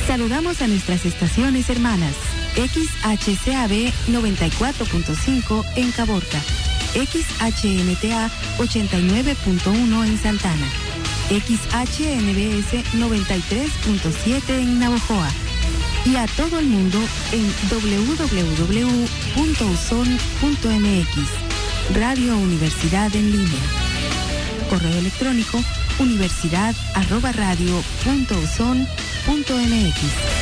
Saludamos a nuestras estaciones hermanas. XHCAB 94.5 en Caborca, XHNTA 89.1 en Santana, XHNBS 93.7 en Navojoa y a todo el mundo en www.uson.mx. Radio Universidad en línea. Correo electrónico universidad@radio.uson.mx.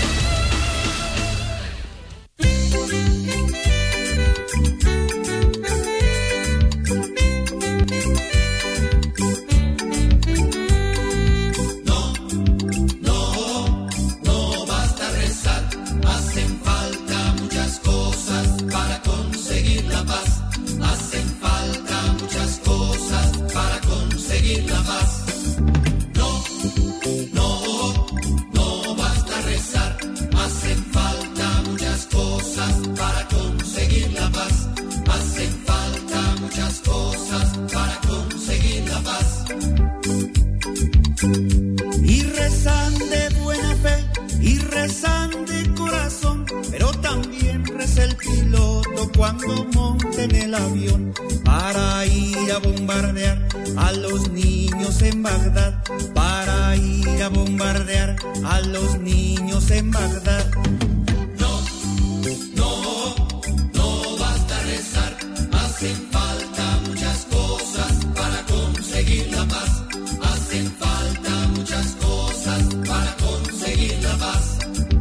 Cuando monten el avión para ir a bombardear a los niños en Bagdad, para ir a bombardear a los niños en Bagdad. No, no, no basta rezar, hacen falta muchas cosas para conseguir la paz, hacen falta muchas cosas para conseguir la paz.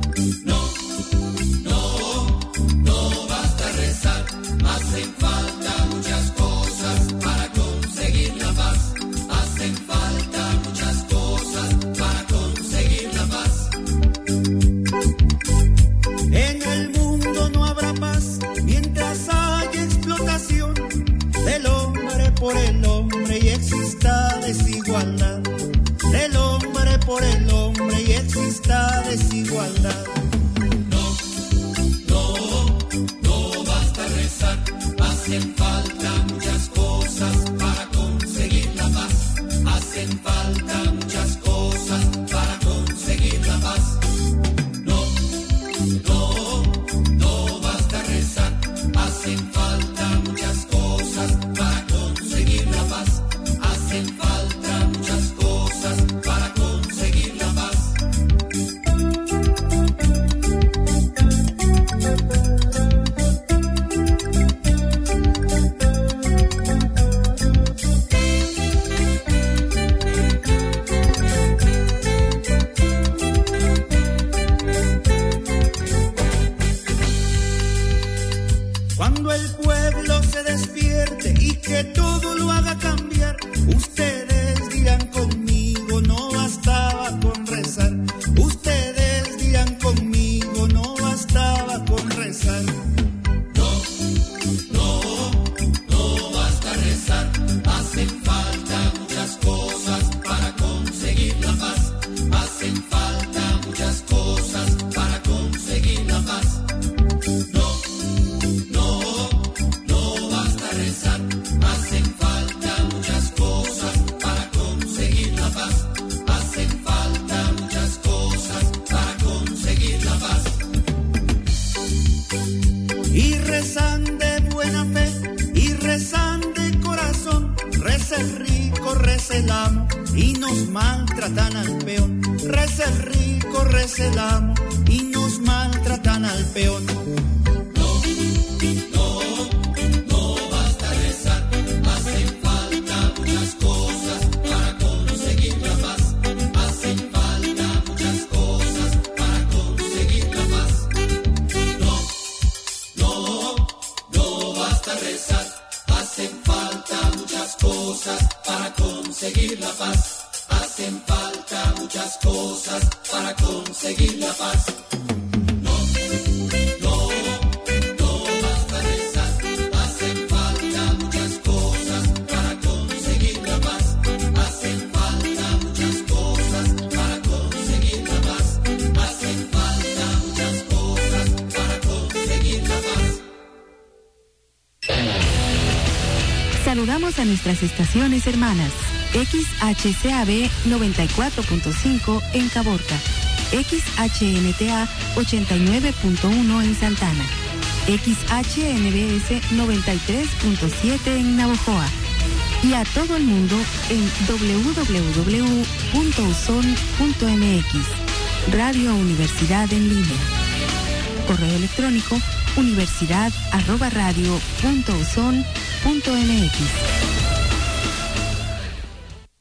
Hacen falta muchas cosas para conseguir la paz. Hacen falta muchas cosas para conseguir la paz. En el mundo no habrá paz mientras haya explotación del hombre por el hombre y exista desigualdad. Del hombre por el hombre y exista desigualdad. Hacen falta muchas cosas para conseguir la paz. Hacen falta muchas cosas para conseguir la paz. No, no, no basta rezar. Hacen falta muchas cosas para conseguir la paz. Hacen falta muchas cosas para conseguir la paz. Cuando el pueblo se despierte y que todo lo haga cambiar, ustedes dirán conmigo, no bastaba con rezar. Ustedes dirán conmigo, no bastaba con rezar. No, no, no basta rezar. Hacen falta muchas cosas para conseguir la paz. Hacen falta muchas cosas para conseguir la paz. Hacen falta muchas cosas para conseguir la paz. Hacen falta muchas cosas para conseguir la paz. Y rezan de buena fe, y rezan de corazón. Reza el rico, reza el amo, y nos maltratan al peón. Reza el rico, reza el amo, y nos maltratan al peón. Hacen falta muchas cosas para conseguir la paz. Hacen falta muchas cosas para conseguir la paz. No, no, no basta rezar. Hacen falta muchas cosas para conseguir la paz. Hacen falta muchas cosas para conseguir la paz. Hacen falta muchas cosas para conseguir la paz. Saludamos a nuestras estaciones hermanas. XHCAB 94.5 en Caborca, XHNTA 89.1 en Santana, XHNBS 93.7 en Navojoa y a todo el mundo en www.uson.mx. Radio Universidad en línea. Correo electrónico universidad@radio.uson.mx.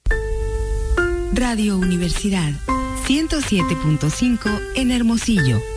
Radio Universidad 107.5 en Hermosillo.